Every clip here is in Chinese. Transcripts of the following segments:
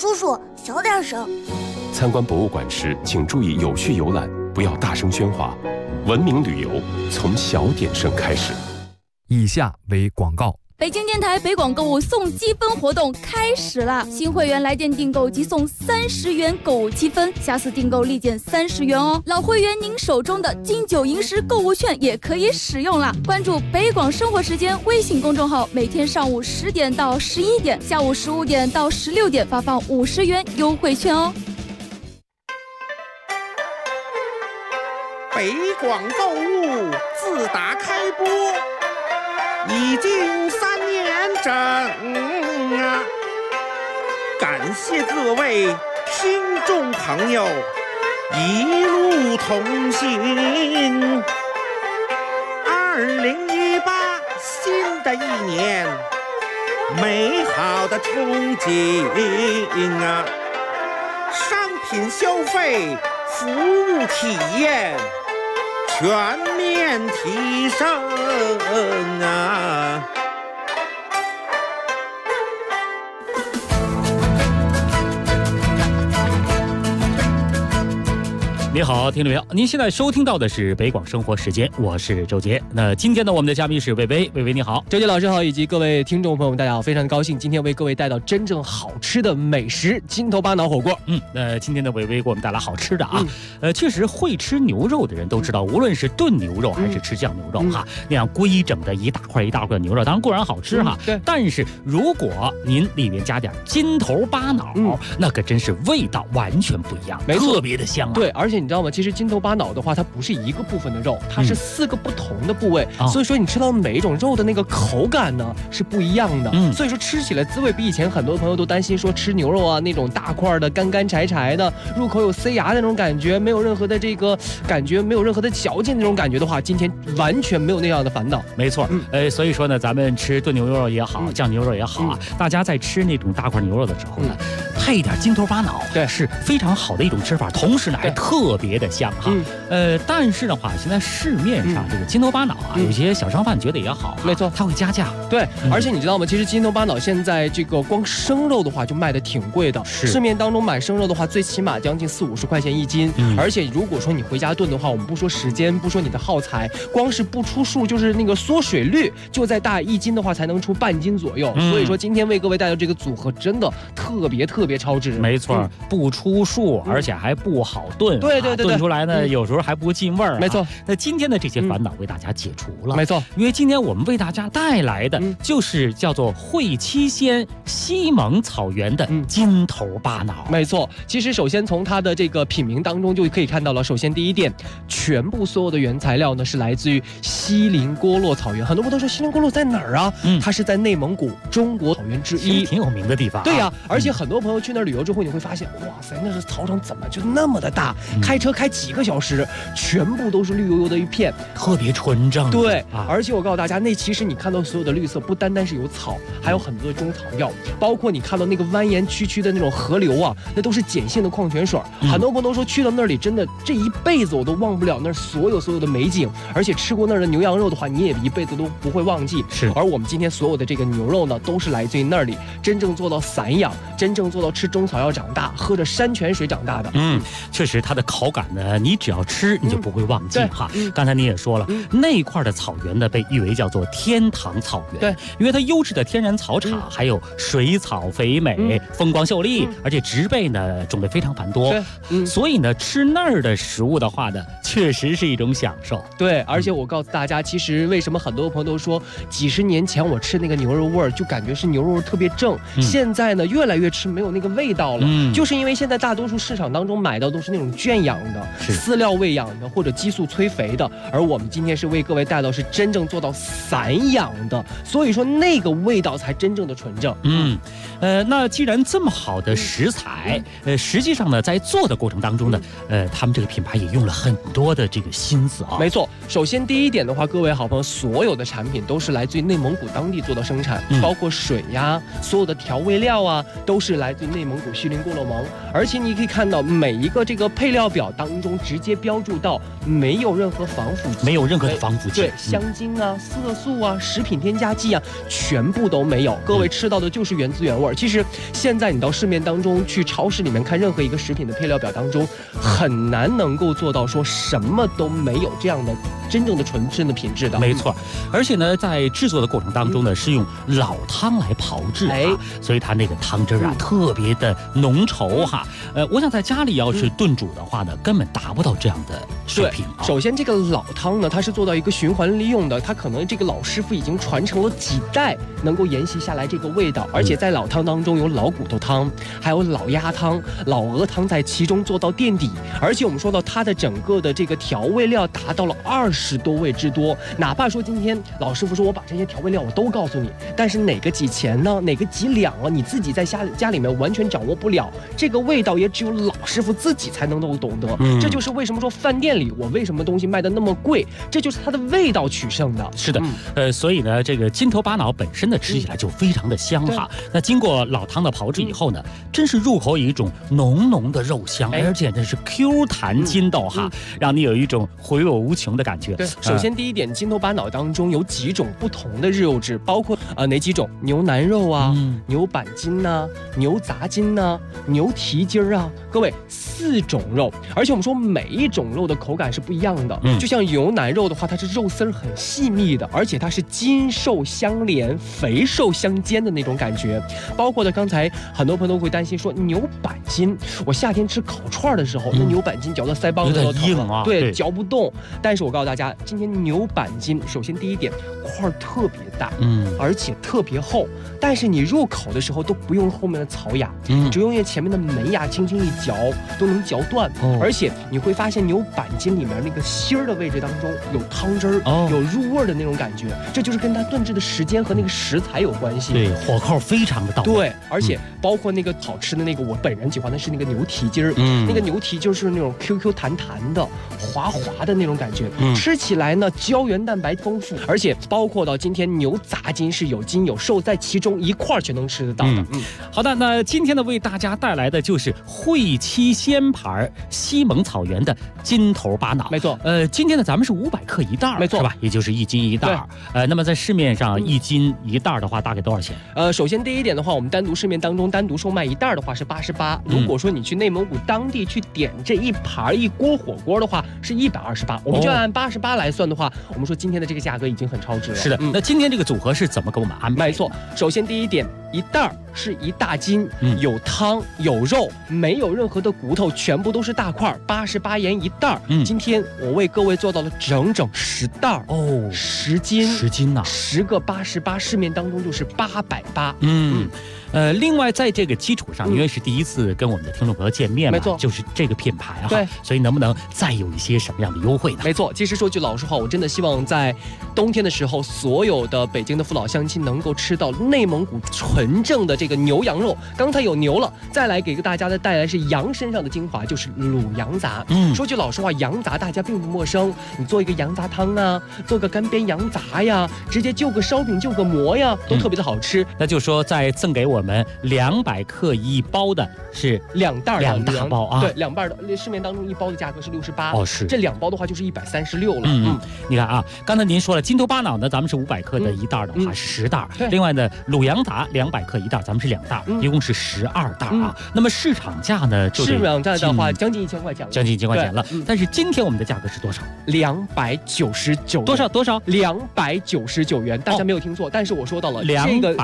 叔叔，小点声。 参观博物馆时，请注意有序游览，不要大声喧哗。文明旅游从小点声开始。 以下为广告。 北京电台北广购物送积分活动开始了，新会员来电订购即送30元购物积分，下次订购立减30元哦。老会员您手中的金九银十购物券也可以使用了。关注北广生活时间微信公众号，每天上午10点到11点，下午15点到16点发放50元优惠券哦。 北广购物自打开播已经3年整啊！感谢各位听众朋友一路同行。2018新的一年，美好的憧憬啊！商品消费、服务体验全面提升啊！ 你好，听众朋友，您现在收听到的是北广生活时间，我是周杰。那今天呢，我们的嘉宾是薇薇，薇薇你好， 周杰老师好，以及各位听众朋友们，大家好，非常高兴今天为各位带到真正好吃的美食——金头巴脑火锅。 那今天的薇薇给我们带来好吃的啊。确实会吃牛肉的人都知道，无论是炖牛肉还是吃酱牛肉哈，那样规整的一大块一大块的牛肉，当然固然好吃哈。 对。 但是如果您里面加点金头巴脑，那可真是味道完全不一样，特别的香啊。 对，而且你知道吗？其实金头巴脑的话，它不是一个部分的肉，它是4个不同的部位，所以说你吃到每一种肉的那个口感呢是不一样的。所以说吃起来滋味比以前很多朋友都担心说吃牛肉啊那种大块的干干柴柴的，入口有塞牙的那种感觉，没有任何的这个感觉，没有任何的嚼劲那种感觉的话，今天完全没有那样的烦恼。 没错，所以说呢，咱们吃炖牛肉也好，酱牛肉也好啊，大家在吃那种大块牛肉的时候呢，配一点金头巴脑，对，是非常好的一种吃法，同时呢还特别的香哈。但是的话，现在市面上这个金头巴脑啊，有些小商贩觉得也好， 没错， 它会加价。 对，而且你知道吗？其实金头巴脑现在这个光生肉的话就卖的挺贵的，市面当中买生肉的话，最起码将近40-50块钱1斤。而且如果说你回家炖的话，我们不说时间，不说你的耗材，光是不出数，就是那个缩水率，就在大1斤的话才能出半斤左右。所以说今天为各位带来这个组合真的特别超值。 没错，不出数，而且还不好炖。 对， 炖出来呢，有时候还不进味儿。 没错， 那今天的这些烦恼为大家解除了。 没错， 因为今天我们为大家带来的就是叫做会七仙西蒙草原的金头巴脑。 没错，其实首先从它的这个品名当中就可以看到了。首先第一点，全部所有的原材料呢是来自于锡林郭勒草原。很多朋友都说锡林郭勒在哪儿啊？它是在内蒙古中国草原之一， 挺有名的地方。 对呀，而且很多朋友去那儿旅游之后，你会发现，哇塞，那是草场怎么就那么的大？开车开几个小时，全部都是绿油油的一片， 特别纯正。 对，而且我告诉大家，那其实你看到所有的绿色，不单单是有草，还有很多的中草药，包括你看到那个蜿蜒曲曲的那种河流啊，那都是碱性的矿泉水。很多朋友都说去到那里，真的这一辈子我都忘不了那所有的美景，而且吃过那儿的牛羊肉的话，你也一辈子都不会忘记。 是， 而我们今天所有的这个牛肉呢，都是来自于那里，真正做到散养，真正做到吃中草药长大，喝着山泉水长大的。 确实它的口感呢，你只要吃你就不会忘记哈。刚才你也说了，那块的草原呢被誉为叫做天堂草原， 对， 因为它优质的天然草场，还有水草肥美，风光秀丽，而且植被呢种类非常繁多，所以呢吃那儿的食物的话呢，确实是一种享受。 对，而且我告诉大家，其实为什么很多朋友都说几十年前我吃那个牛肉味儿就感觉是牛肉特别正，现在呢越来越吃没有那个味道了，就是因为现在大多数市场当中买到都是那种圈养的、饲料喂养的或者激素催肥的，而我们今天是为各位带到是真正做到散养的，所以说那个味道才真正的纯正。 那既然这么好的食材，实际上呢在做的过程当中呢，他们这个品牌也用了很多的这个心思啊。 没错，首先第一点的话，各位好朋友，所有的产品都是来自于内蒙古当地做的生产，包括水呀，所有的调味料啊，都是来自自内蒙古锡林郭勒盟，而且你可以看到每一个这个配料表当中直接标注到没有任何防腐剂， 没有任何的防腐剂， 对，香精啊、色素啊、食品添加剂啊，全部都没有。各位吃到的就是原汁原味。其实现在你到市面当中去超市里面看任何一个食品的配料表当中，很难能够做到说什么都没有这样的真正的纯正的品质的。 没错，而且呢，在制作的过程当中呢，是用老汤来炮制所以它那个汤汁啊特别的浓稠哈。我想在家里要是炖煮的话呢，根本达不到这样的水平啊。 首先这个老汤呢，它是做到一个循环利用的，它可能这个老师傅已经传承了几代，能够沿袭下来这个味道。而且在老汤当中有老骨头汤，还有老鸭汤、老鹅汤在其中做到垫底。而且我们说到它的整个的这个调味料达到了20多味之多。哪怕说今天老师傅说我把这些调味料我都告诉你，但是哪个几钱呢？哪个几两啊？你自己在家里面完全掌握不了，这个味道也只有老师傅自己才能够懂得。这就是为什么说饭店里我为什么东西卖的那么贵，这就是它的味道取胜的。 是的，所以呢，这个筋头巴脑本身呢吃起来就非常的香哈。那经过老汤的炮制以后呢，真是入口有一种浓浓的肉香，而且真是 Q 弹筋道哈，让你有一种回味无穷的感觉。 对，首先第一点，筋头巴脑当中有几种不同的肉质，包括哪几种？牛腩肉啊，牛板筋呐，牛杂筋呐，牛蹄筋啊，各位4种肉，而且我们说每一种肉的口感是不一样的。就像牛腩肉的话，它是肉丝很细密的，而且它是筋瘦相连、肥瘦相间的那种感觉。包括的刚才很多朋友都会担心说牛板筋，我夏天吃烤串的时候，那牛板筋嚼到腮帮子都硬啊， 对，嚼不动。但是我告诉大家，今天牛板筋，首先第一点块特别大，而且特别厚，但是你入口的时候都不用后面的槽牙，只用前面的门牙轻轻一嚼都能嚼断。而且你会发现牛板筋里面那个芯儿的位置当中有汤汁儿，有入味的那种感觉，这就是跟它炖制的时间和那个食材有关系。 对，火候非常的到位。 对，而且包括那个好吃的那个，我本人喜欢的是那个牛蹄筋儿，那个牛蹄就是那种 QQ 弹弹的、滑滑的那种感觉，吃起来呢胶原蛋白丰富，而且包括到今天牛杂筋是有筋有瘦在其中一块全能吃得到的。 好的，那今天呢为大家带来的就是汇七鲜牌西蒙草原的筋头巴脑。 没错， 今天呢咱们是500克一袋， 没错， 是吧？也就是1斤1袋。那么在市面上1斤1袋的话，大概多少钱？ 首先第一点的话，我们单独市面当中单独售卖一袋的话是88，如果说你去内蒙古当地去点这一盘一锅火锅的话是128，我们就按88来算的话，我们说今天的这个价格已经很超值了。 是的，那今天这个组合是怎么给我们安排？ 没错，首先第一点，一袋是1大斤，有汤有肉，没有任何的骨头，全部都是大块，88元一袋。今天我为各位做到了整整10袋10斤呐，10个88，市面当中就是880。 另外在这个基础上，因为是第一次跟我们的听众朋友见面嘛， 没错， 就是这个品牌对， 所以能不能再有一些什么样的优惠呢？ 没错，其实说句老实话，我真的希望在冬天的时候，所有的北京的父老乡亲能够吃到内蒙古纯正的这个牛羊肉。刚才有牛了，再来给大家的带来是羊身上的精华，就是卤羊杂。说句老实话，羊杂大家并不陌生，你做一个羊杂汤啊，做个干煸羊杂呀，直接就个烧饼就个馍呀，都特别的好吃。 那就说再赠给我们200克一包的是 2袋 2大包啊， 对，2袋的，市面当中一包的价格是68， 是这2包的话就是136了。 你看啊，刚才您说了筋头巴脑呢，咱们是500克的一袋的话是10袋，另外呢卤羊杂200克一袋，咱们是2袋，一共是12袋啊。那么市场价呢， 市场价的话将近1000块钱了， 将近1000块钱了。但是今天我们的价格是多少 ？299， 多少 ？299元，大家没有听错，但是我说到了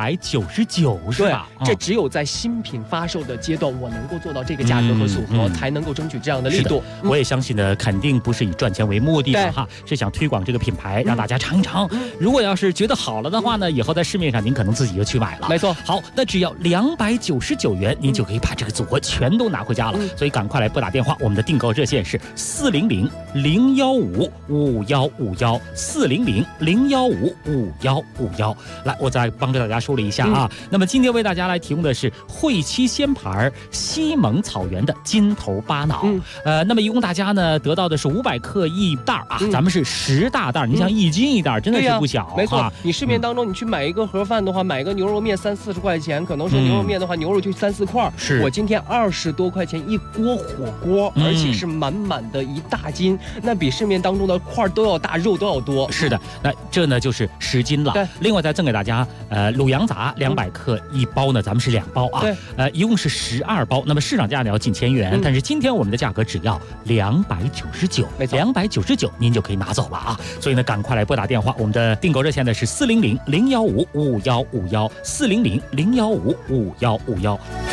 299是吧？ 这只有在新品发售的阶段，我能够做到这个价格和组合，才能够争取这样的力度。 我也相信呢，肯定不是以赚钱为目的的哈，是想推广这个品牌，让大家尝一尝。如果要是觉得好了的话呢，以后在市面上您可能自己就去买了。 没错。 好，那只要299元，您就可以把这个组合全都拿回家了。所以赶快来拨打电话，我们的订购热线是400-015-515，400-015-515。来，我再帮着大家说了一下啊。那么今天为大家来提供的是汇七鲜牌西蒙草原的筋头巴脑。那么一共大家呢得到的是500克一袋啊，咱们是10大袋。你像1斤1袋，真的是不小。 没错，你市面当中你去买一个盒饭的话，买个牛肉面30-40块钱， 可能说牛肉面的话，牛肉就3、4块， 是我今天20多块钱一锅火锅，而且是满满的一大斤，那比市面当中的块都要大，肉都要多。 是的，那这呢就是10斤了。另外再赠给大家卤羊杂200克一包呢，咱们是2包啊，一共是12包。那么市场价呢要近1000元，但是今天我们的价格只要299， 没错 ，299您就可以拿走了啊。所以呢，赶快来拨打电话，我们的订购热线呢是400-015-5151，400-015-5151。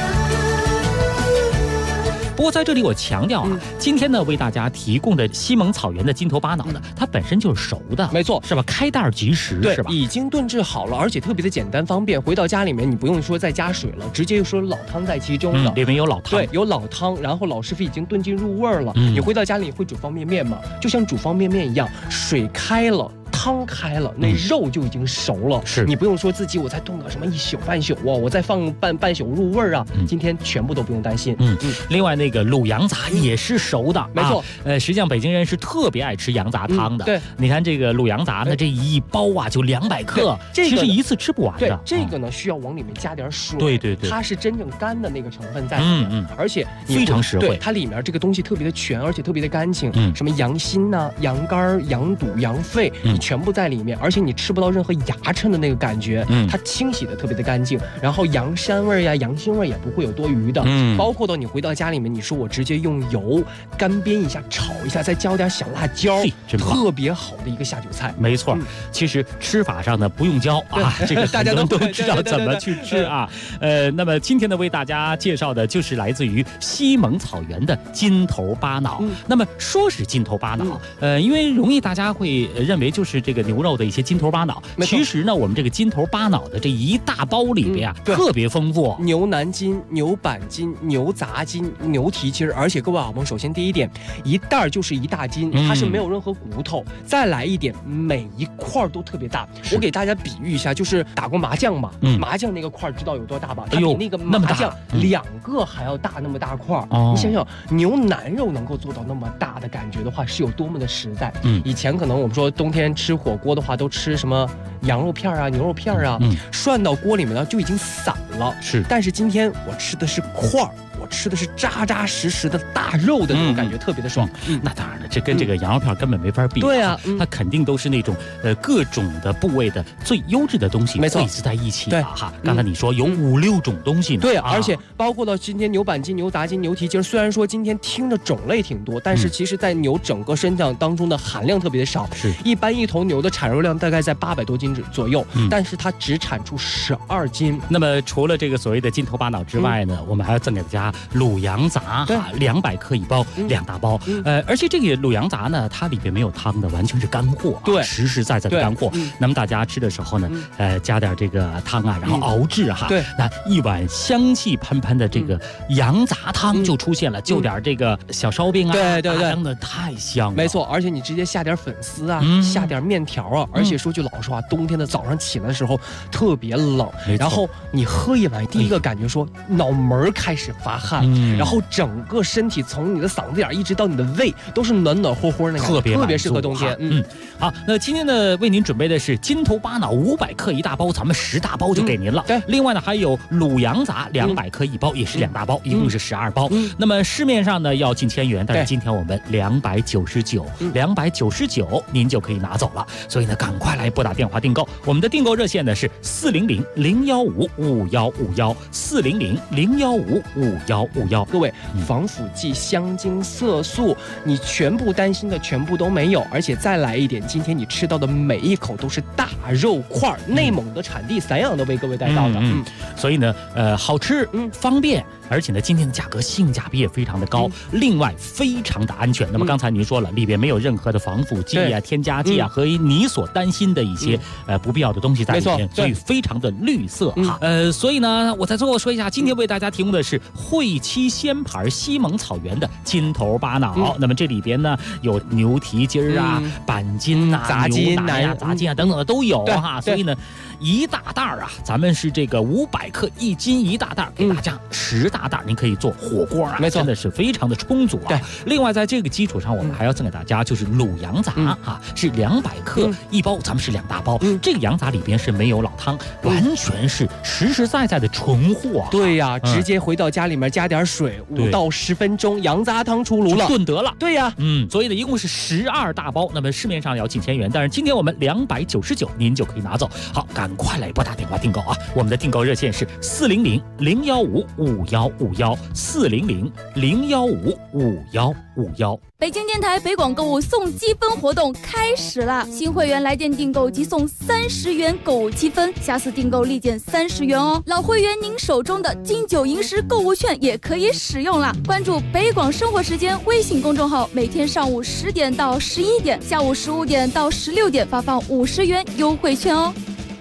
不过在这里我强调啊，今天呢为大家提供的西蒙草原的金头巴脑呢，它本身就是熟的， 没错， 是吧？开袋即食，是吧？ 已经炖制好了，而且特别的简单方便。回到家里面，你不用说再加水了，直接就说老汤在其中了， 里面有老汤， 对，有老汤，然后老师傅已经炖进入味儿了。你回到家里会煮方便面吗？就像煮方便面一样，水开了。汤开了，那肉就已经熟了。 是你不用说自己我再炖个什么1宿半宿哦，我再放半宿入味儿啊。今天全部都不用担心。 另外那个卤羊杂也是熟的， 没错。 实际上北京人是特别爱吃羊杂汤的。 对， 你看这个卤羊杂呢，这一包啊就200克，其实一次吃不完的。 对，这个呢需要往里面加点水。 对， 它是真正干的那个成分在里面。而且非常实惠。 对，它里面这个东西特别的全，而且特别的干净。什么羊心呐、羊肝、羊肚、羊肺，你全部在里面，而且你吃不到任何牙碜的那个感觉，它清洗的特别的干净，然后羊膻味呀、羊腥味也不会有多余的，包括到你回到家里面，你说我直接用油干煸一下、炒一下，再浇点小辣椒，特别好的一个下酒菜。 没错，其实吃法上呢不用教啊，这个大家都知道怎么去吃啊。那么今天呢为大家介绍的就是来自于西蒙草原的金头巴脑。那么说是金头巴脑，因为容易大家会认为就是这个牛肉的一些金头巴脑，其实呢，我们这个金头巴脑的这一大包里边啊，特别丰富， 牛腩筋、牛板筋、牛杂筋、牛蹄筋，而且各位好朋友，首先第一点，一袋就是一大斤，它是没有任何骨头。再来一点，每一块都特别大。我给大家比喻一下，就是打过麻将嘛，麻将那个块知道有多大吧？它比那个麻将2个还要大那么大块。你想想，牛腩肉能够做到那么大的感觉的话，是有多么的实在。以前可能我们说冬天吃火锅的话，都吃什么羊肉片啊、牛肉片啊，涮到锅里面呢就已经散了。但是今天我吃的是块儿，我吃的是扎扎实实的大肉的那种感觉，特别的爽。 那当然了，这跟这个羊肉片根本没法比。 对啊， 它肯定都是那种各种的部位的最优质的东西汇集在一起的哈。刚才你说有5、6种东西呢。 对，而且包括到今天牛板筋、牛杂筋、牛蹄筋，虽然说今天听着种类挺多，但是其实在牛整个身上当中的含量特别的少。一般一头牛的产肉量大概在800多斤左右，但是它只产出12斤。 那么除了这个所谓的金头巴脑之外呢，我们还要赠给大家卤羊杂，200克一包，2大包。而且这个卤羊杂呢，它里边没有汤的，完全是干货， 对， 实实在在的干货。那么大家吃的时候呢，加点这个汤啊，然后熬制哈， 对， 那一碗香气喷喷的这个羊杂汤就出现了，就点这个小烧饼啊， 对， 真的太香了。 没错，而且你直接下点粉丝啊，下点面条啊，而且说句老实话，冬天的早上起来的时候特别冷，然后你喝一碗，第一个感觉说脑门开始发汗，然后整个身体从你的嗓子眼一直到你的胃都是暖暖和和的，特别适合冬天。 好，那今天呢为您准备的是金头巴脑500克一大包，咱们10大包就给您了。 对， 另外呢还有卤羊杂200克一包，也是2大包，一共是12包。那么市面上呢要近1000元，但是今天我们299您就可以拿走了。所以呢赶快来拨打电话订购，我们的订购热线呢是400-015-5151，400-015-5151。 各位，防腐剂、香精、色素，你全部担心的全部都没有，而且再来一点，今天你吃到的每一口都是大肉块，内蒙的产地散养的为各位带到的。 所以呢，好吃，方便，而且呢，今天的价格性价比也非常的高，另外非常的安全。那么刚才您说了，里边没有任何的防腐剂啊、添加剂啊和你所担心的一些不必要的东西在里面，所以非常的绿色哈。所以呢，我在最后说一下，今天为大家提供的是汇七鲜牌西蒙草原的金头巴脑。那么这里边呢有牛蹄筋啊、板筋啊、 杂筋啊、杂筋啊等等的都有哈。所以呢， 一大袋啊，咱们是这个500克1斤一大袋，给大家10大袋，您可以做火锅啊， 没错， 真的是非常的充足啊。 对， 另外在这个基础上，我们还要赠给大家就是卤羊杂啊，是200克一包，咱们是2大包。这个羊杂里边是没有老汤，完全是实实在在的纯货啊。 对呀，直接回到家里面加点水，5到10分钟，羊杂汤出炉了， 炖得了。 对呀， 所以呢，一共是12大包，那么市面上要近1000元，但是今天我们299，您就可以拿走。好，赶快来拨打电话订购啊！我们的订购热线是400-015-5151，400-015-5151。 北京电台北广购物送积分活动开始了，新会员来电订购即送30元购物积分，下次订购立减30元哦。老会员，您手中的金九银十购物券也可以使用了。关注北广生活时间微信公众号，每天上午10点到11点，下午15点到16点发放50元优惠券哦。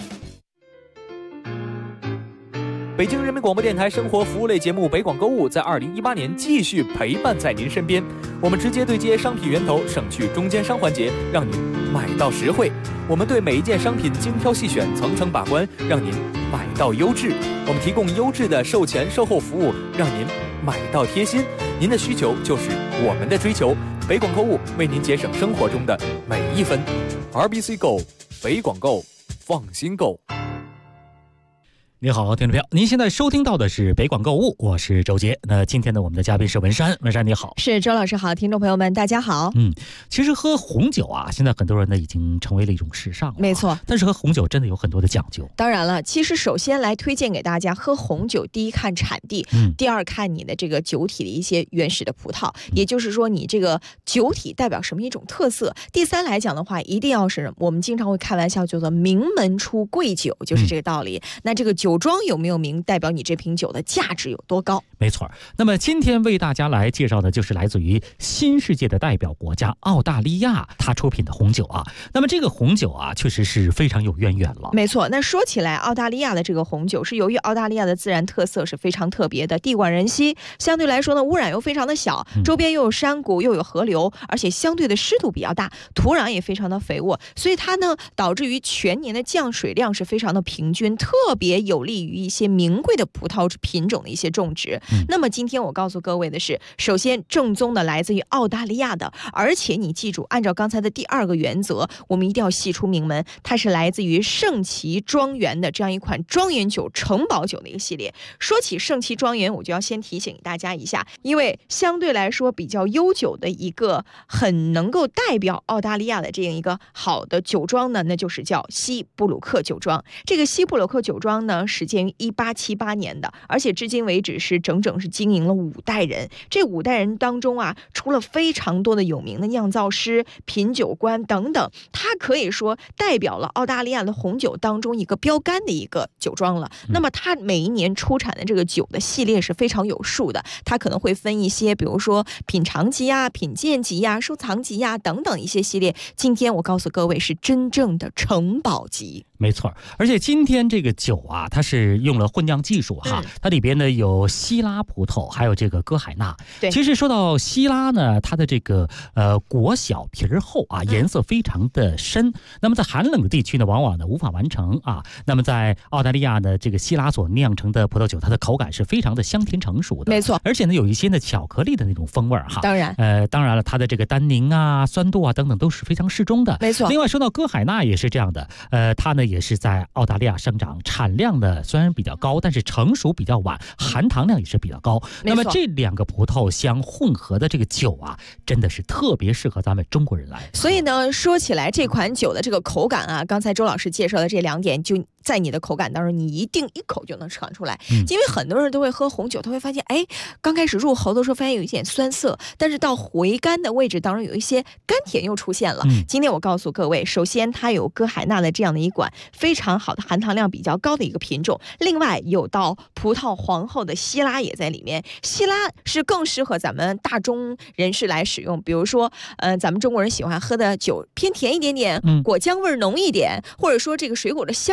北京人民广播电台生活服务类节目北广购物在2018年继续陪伴在您身边，我们直接对接商品源头，省去中间商环节，让您买到实惠。我们对每一件商品精挑细选，层层把关，让您买到优质。我们提供优质的售前售后服务，让您买到贴心。您的需求就是我们的追求，北广购物为您节省生活中的每一分。RBC Go， 北广购，放心购。 你好，听众朋友，您现在收听到的是北广购物，我是周杰。那今天呢，我们的嘉宾是文山，文山你好。 是周老师好，听众朋友们大家好。 其实喝红酒啊，现在很多人呢已经成为了一种时尚了， 没错。 但是喝红酒真的有很多的讲究。 当然了，其实首先来推荐给大家喝红酒，第一看产地，第二看你的这个酒体的一些原始的葡萄，也就是说你这个酒体代表什么一种特色。第三来讲的话，一定要是我们经常会开玩笑叫做名门出贵酒，就是这个道理。那这个酒庄有没有名，代表你这瓶酒的价值有多高。 没错。那么今天为大家来介绍的就是来自于新世界的代表国家澳大利亚，它出品的红酒啊。那么这个红酒啊，确实是非常有渊源了。 没错。那说起来，澳大利亚的这个红酒是由于澳大利亚的自然特色是非常特别的，地广人稀，相对来说呢污染又非常的小，周边又有山谷又有河流，而且相对的湿度比较大，土壤也非常的肥沃，所以它呢导致于全年的降水量是非常的平均，特别有利于一些名贵的葡萄品种的一些种植。那么今天我告诉各位的是，首先正宗的来自于澳大利亚的，而且你记住，按照刚才的第2个原则，我们一定要细出名门，它是来自于圣奇庄园的这样一款庄园酒、城堡酒的一个系列。说起圣奇庄园，我就要先提醒大家一下，因为相对来说比较悠久的一个很能够代表澳大利亚的这样一个好的酒庄呢，那就是叫西布鲁克酒庄。这个西布鲁克酒庄呢，始建于1878年的，而且至今为止是整整是经营了5代人。这5代人当中啊，出了非常多的有名的酿造师、品酒官等等，它可以说代表了澳大利亚的红酒当中一个标杆的一个酒庄了。那么它每一年出产的这个酒的系列是非常有数的，它可能会分一些，比如说品尝级啊、品鉴级啊、收藏级啊等等一些系列。今天我告诉各位，是真正的城堡级。 没错，而且今天这个酒啊，它是用了混酿技术哈，它里边呢有希拉葡萄，还有这个歌海纳。 对， 其实说到希拉呢，它的这个果小皮儿厚啊，颜色非常的深。那么在寒冷的地区呢，往往呢无法完成啊。那么在澳大利亚呢，这个希拉所酿成的葡萄酒，它的口感是非常的香甜成熟的。 没错， 而且呢有一些呢巧克力的那种风味哈。 当然， 当然了，它的这个单宁啊、酸度啊等等都是非常适中的。 没错。 另外说到歌海纳也是这样的，它呢也是在澳大利亚生长，产量呢虽然比较高，但是成熟比较晚，含糖量也是比较高。那么这2个葡萄相混合的这个酒啊，真的是特别适合咱们中国人来。 所以呢，说起来这款酒的这个口感啊，刚才周老师介绍的这2点，就在你的口感当中，你一定一口就能尝出来。因为很多人都会喝红酒，他会发现，哎，刚开始入喉的时候发现有一点酸涩，但是到回甘的位置当中有一些甘甜又出现了。今天我告诉各位，首先它有歌海纳的这样的一款非常好的含糖量比较高的一个品种，另外有到葡萄皇后的希拉也在里面。希拉是更适合咱们大中人士来使用，比如说咱们中国人喜欢喝的酒偏甜一点点，果浆味浓一点，或者说这个水果的香气足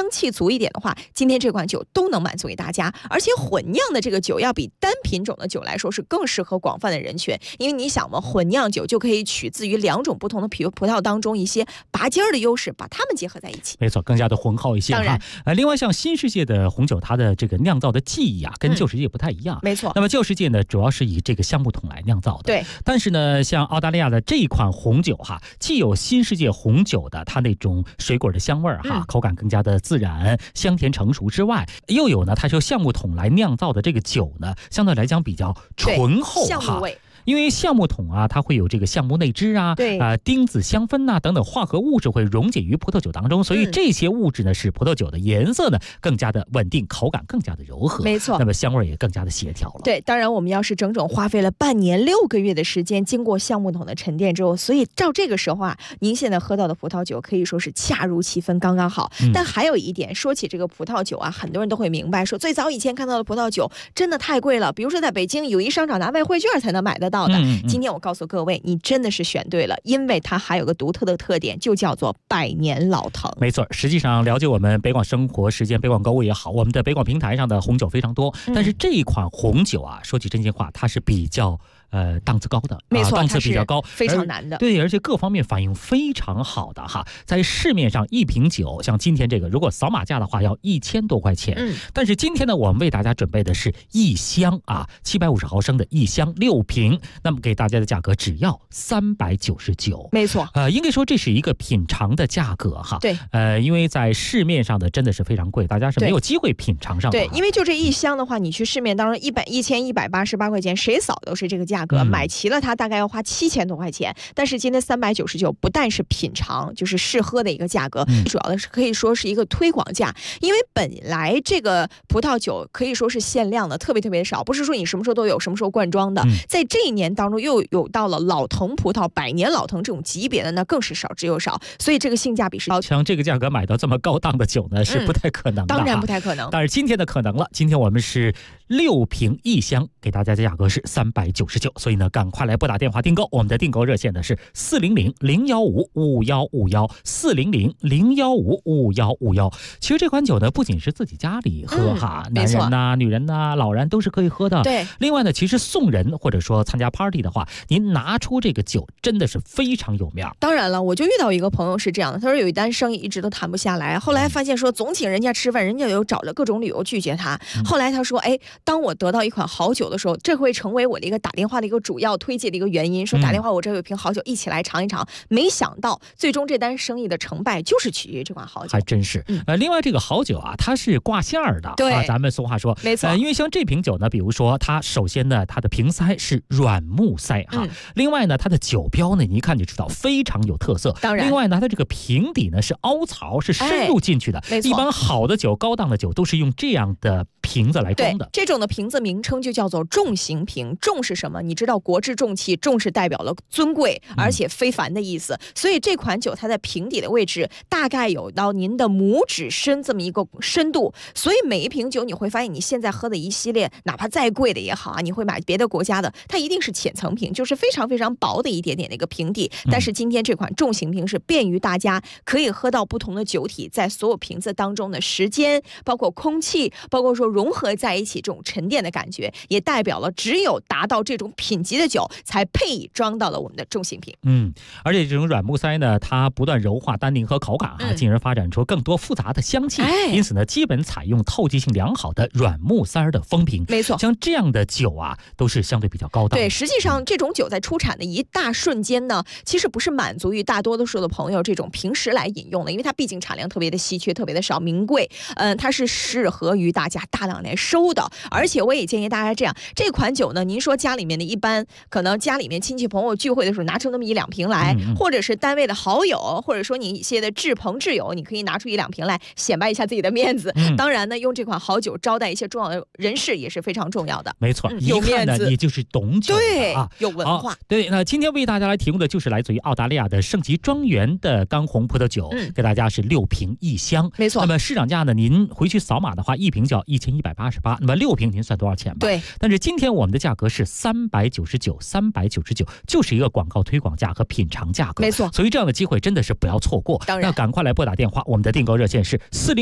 足一点的话，今天这款酒都能满足给大家。而且混酿的这个酒要比单品种的酒来说是更适合广泛的人群，因为你想嘛，混酿酒就可以取自于2种不同的葡萄当中一些拔尖的优势，把它们结合在一起。 没错，更加的浑厚一些。 当然， 另外像新世界的红酒，它的这个酿造的技艺啊，跟旧世界不太一样。 没错。 那么旧世界呢，主要是以这个橡木桶来酿造的。 对。 但是呢，像澳大利亚的这一款红酒哈，既有新世界红酒的它那种水果的香味哈，口感更加的自然、香甜成熟之外，又有呢，它是用橡木桶来酿造的这个酒呢，相对来讲比较醇厚橡木味。 因为橡木桶啊，它会有这个橡木内酯啊，丁子香酚呐等等化合物质会溶解于葡萄酒当中，所以这些物质呢，使葡萄酒的颜色呢更加的稳定，口感更加的柔和。 没错， 那么香味也更加的协调了。 对，当然我们要是整整花费了半年6个月的时间，经过橡木桶的沉淀之后，所以照这个时候啊，您现在喝到的葡萄酒可以说是恰如其分，刚刚好。但还有一点，说起这个葡萄酒啊，很多人都会明白说，最早以前看到的葡萄酒真的太贵了，比如说在北京友谊商场拿外汇券才能买得到的。今天我告诉各位，你真的是选对了，因为它还有个独特的特点，就叫做100年老藤。 没错，实际上了解我们北广生活时间、北广购物也好，我们的北广平台上的红酒非常多，但是这一款红酒啊，说起真心话，它是比较档次高的， 没错， 档次比较高， 非常难的。 对，而且各方面反应非常好的哈。在市面上一瓶酒，像今天这个，如果扫码价的话，要1000多块钱。但是今天呢，我们为大家准备的是1箱啊，750毫升的1箱6瓶，那么给大家的价格只要399。 没错， 应该说这是一个品尝的价格哈。 对， 因为在市面上的真的是非常贵，大家是没有机会品尝上的。 对，因为就这1箱的话，你去市面当中1188块钱，谁扫都是这个价格，买齐了它大概要花7000多块钱。但是今天399不但是品尝，就是试喝的一个价格，主要的是可以说是一个推广价，因为本来这个葡萄酒可以说是限量的，特别特别少，不是说你什么时候都有，什么时候灌装的。在这一年当中又有到了老藤葡萄100年老藤这种级别的呢，更是少之又少，所以这个性价比是高。 像这个价格买到这么高档的酒呢，是不太可能的。 当然不太可能。 但是今天的可能了，今天我们是6瓶1箱，给大家的价格是399，所以呢，赶快来拨打电话订购。我们的订购热线呢是400-015-5151，400-015-5151。其实这款酒呢，不仅是自己家里喝哈，男人呐、女人呐、老人都是可以喝的。 对。 另外呢，其实送人或者说参加 party 的话，您拿出这个酒真的是非常有面。 当然了，我就遇到一个朋友是这样的，他说有一单生意一直都谈不下来，后来发现说总请人家吃饭，人家有找了各种理由拒绝他。后来他说，当我得到一款好酒的时候，这会成为我的一个打电话的一个主要推荐的一个原因，说打电话我这有一瓶好酒，一起来尝一尝。没想到最终这单生意的成败就是取决于这款好酒。 还真是。另外这个好酒啊，它是挂馅儿的。 对， 咱们俗话说， 没错。 因为像这瓶酒呢，比如说它首先呢，它的瓶塞是软木塞哈。另外呢，它的酒标呢，你一看就知道非常有特色。 当然。 另外呢，它这个瓶底呢是凹槽，是深入进去的。 没错。 一般好的酒、高档的酒都是用这样的瓶子来装的。 这种的瓶子名称就叫做重型瓶。重是什么？你知道国之重器，重是代表了尊贵而且非凡的意思。所以这款酒它在瓶底的位置大概有到您的拇指深这么一个深度。所以每一瓶酒你会发现，你现在喝的一系列，哪怕再贵的也好啊，你会买别的国家的，它一定是浅层瓶，就是非常非常薄的一点点的一个瓶底。但是今天这款重型瓶是便于大家可以喝到不同的酒体在所有瓶子当中的时间，包括空气，包括说融合在一起这种沉淀的感觉，也代表了只有达到这种品级的酒才配以装到了我们的重型瓶。 而且这种软木塞呢，它不断柔化单宁和口感啊，进而发展出更多复杂的香气。因此呢，基本采用透气性良好的软木塞的封瓶。 没错， 像这样的酒啊，都是相对比较高档的。 对，实际上这种酒在出产的一大瞬间呢，其实不是满足于大多数的朋友这种平时来饮用的，因为它毕竟产量特别的稀缺，特别的少，名贵。它是适合于大家大量来收的。而且我也建议大家这样，这款酒呢，您说家里面的一般可能家里面亲戚朋友聚会的时候拿出那么1-2瓶来，或者是单位的好友，或者说你一些的挚朋挚友，你可以拿出1-2瓶来显摆一下自己的面子。当然呢，用这款好酒招待一些重要的人士也是非常重要的。 没错，一看呢你就是懂酒的啊， 有文化。 对，那今天为大家来提供的就是来自于澳大利亚的圣吉庄园的干红葡萄酒，给大家是6瓶1箱。 没错。 那么市场价呢，您回去扫码的话，1瓶就要1188，那么6瓶您算多少钱吧？ 对。 但是今天我们的价格是399 399，399就是一个广告推广价和品尝价格。 没错， 所以这样的机会真的是不要错过。 当然， 那赶快来拨打电话，我们的订购热线是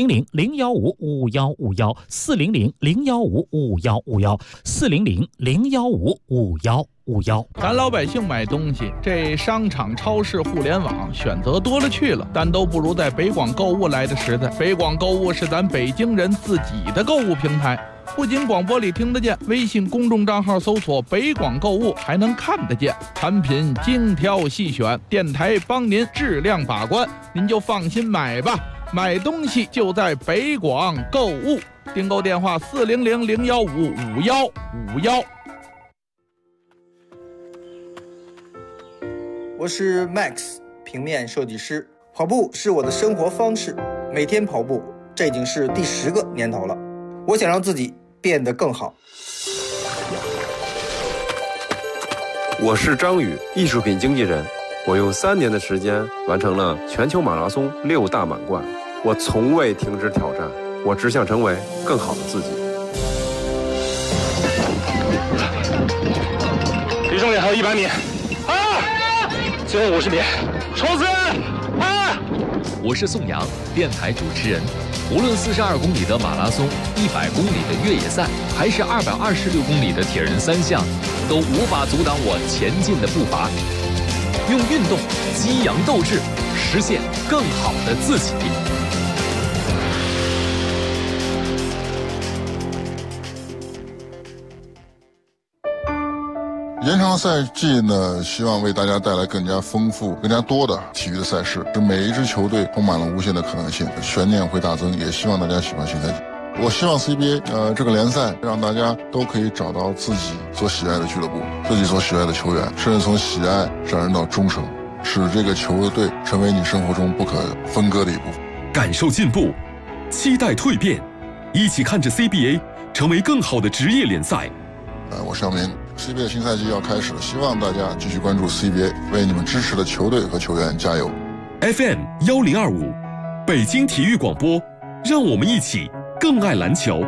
400-015-5151，400-015-5151，400-015-5151。 咱老百姓买东西，这商场、超市、互联网选择多了去了，但都不如在北广购物来的实在。北广购物是咱北京人自己的购物平台，不仅广播里听得见，微信公众账号搜索北广购物还能看得见，产品精挑细选，电台帮您质量把关，您就放心买吧。买东西就在北广购物，订购电话400-015-5151。 我是 Max， 平面设计师。跑步是我的生活方式，每天跑步，这已经是第10个年头了。我想让自己变得更好。 我是张宇，艺术品经纪人。我用3年的时间完成了全球马拉松6大满贯。我从未停止挑战，我只想成为更好的自己。 离终点还有100米。最后50米，冲刺！ 我是宋阳，电台主持人。无论42公里的马拉松、100公里的越野赛，还是226公里的铁人3项，都无法阻挡我前进的步伐。用运动激扬斗志，实现更好的自己。 延长赛季呢，希望为大家带来更加丰富、更加多的体育的赛事，使每一支球队充满了无限的可能性，悬念会大增。也希望大家喜欢新赛季。我希望 CBA 这个联赛让大家都可以找到自己所喜爱的俱乐部，自己所喜爱的球员，甚至从喜爱上升到忠诚，使这个球队成为你生活中不可分割的一部分。 感受进步，期待蜕变，一起看着 CBA 成为更好的职业联赛。 我是姚明。CBA 新赛季要开始了，希望大家继续关注 CBA， 为你们支持的球队和球员加油。 FM 1025，北京体育广播，让我们一起更爱篮球。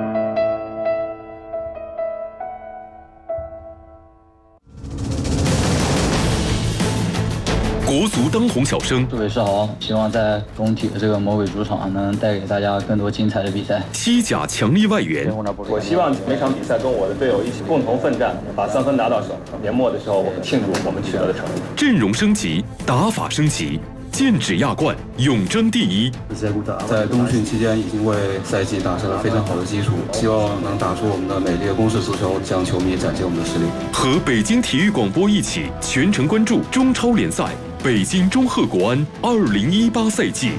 国足当红小生， 各位是好，希望在工体的这个魔鬼主场能带给大家更多精彩的比赛。 西甲强力外援， 我希望每场比赛跟我的队友一起共同奋战，把3分拿到手。年末的时候，我们庆祝我们取得的成绩。 阵容升级，打法升级，剑指亚冠，永争第一。 在冬训期间已经为赛季打下了非常好的基础，希望能打出我们的美丽的攻势足球，向球迷展现我们的实力。 和北京体育广播一起全程关注中超联赛。北京中赫国安2018赛季。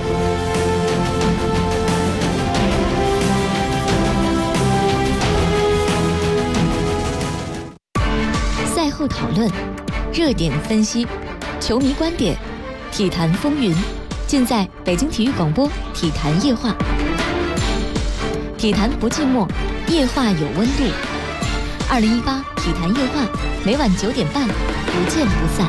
赛后讨论，热点分析，球迷观点，体坛风云，尽在北京体育广播体坛夜话。体坛不寂寞，夜话有温度。2018体坛夜话，每晚9点半，不见不散。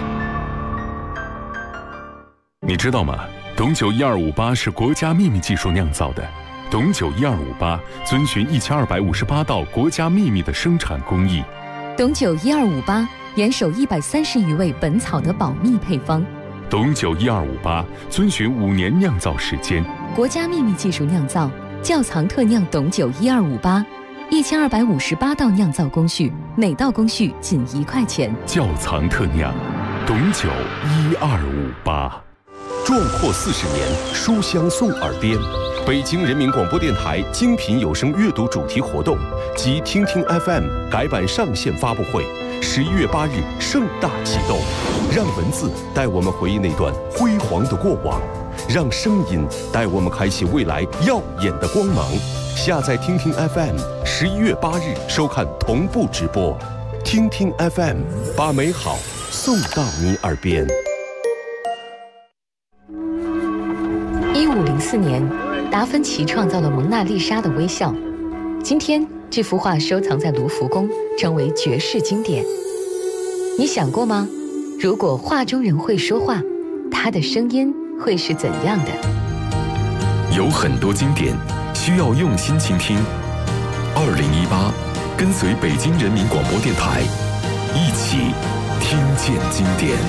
你知道吗？董酒1258是国家秘密技术酿造的。董酒1258遵循1258道国家秘密的生产工艺。 董酒1258严守130余味本草的保密配方。 董酒1258遵循5年酿造时间。 国家秘密技术酿造，窖藏特酿董酒1258，1258道酿造工序，每道工序仅1块钱。 窖藏特酿，董酒1258。 壮阔40年，书香送耳边。北京人民广播电台精品有声阅读主题活动及听听 FM 改版上线发布会，11月8日盛大启动。让文字带我们回忆那段辉煌的过往，让声音带我们开启未来耀眼的光芒。下载听听 FM，11月8日收看同步直播。听听 FM， 把美好送到你耳边。 1504年，达芬奇创造了蒙娜丽莎的微笑。今天，这幅画收藏在卢浮宫，成为绝世经典。你想过吗？如果画中人会说话，他的声音会是怎样的？ 有很多经典需要用心倾听。2018，跟随北京人民广播电台一起听见经典。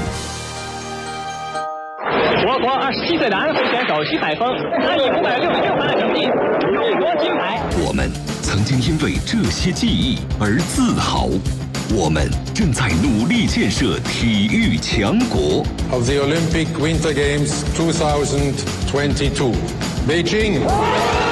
我国27岁的安徽选手徐海峰他以566分的成绩荣夺金牌。 我们曾经因为这些记忆而自豪，我们正在努力建设体育强国。 Of the Olympic Winter Games 2022, Beijing.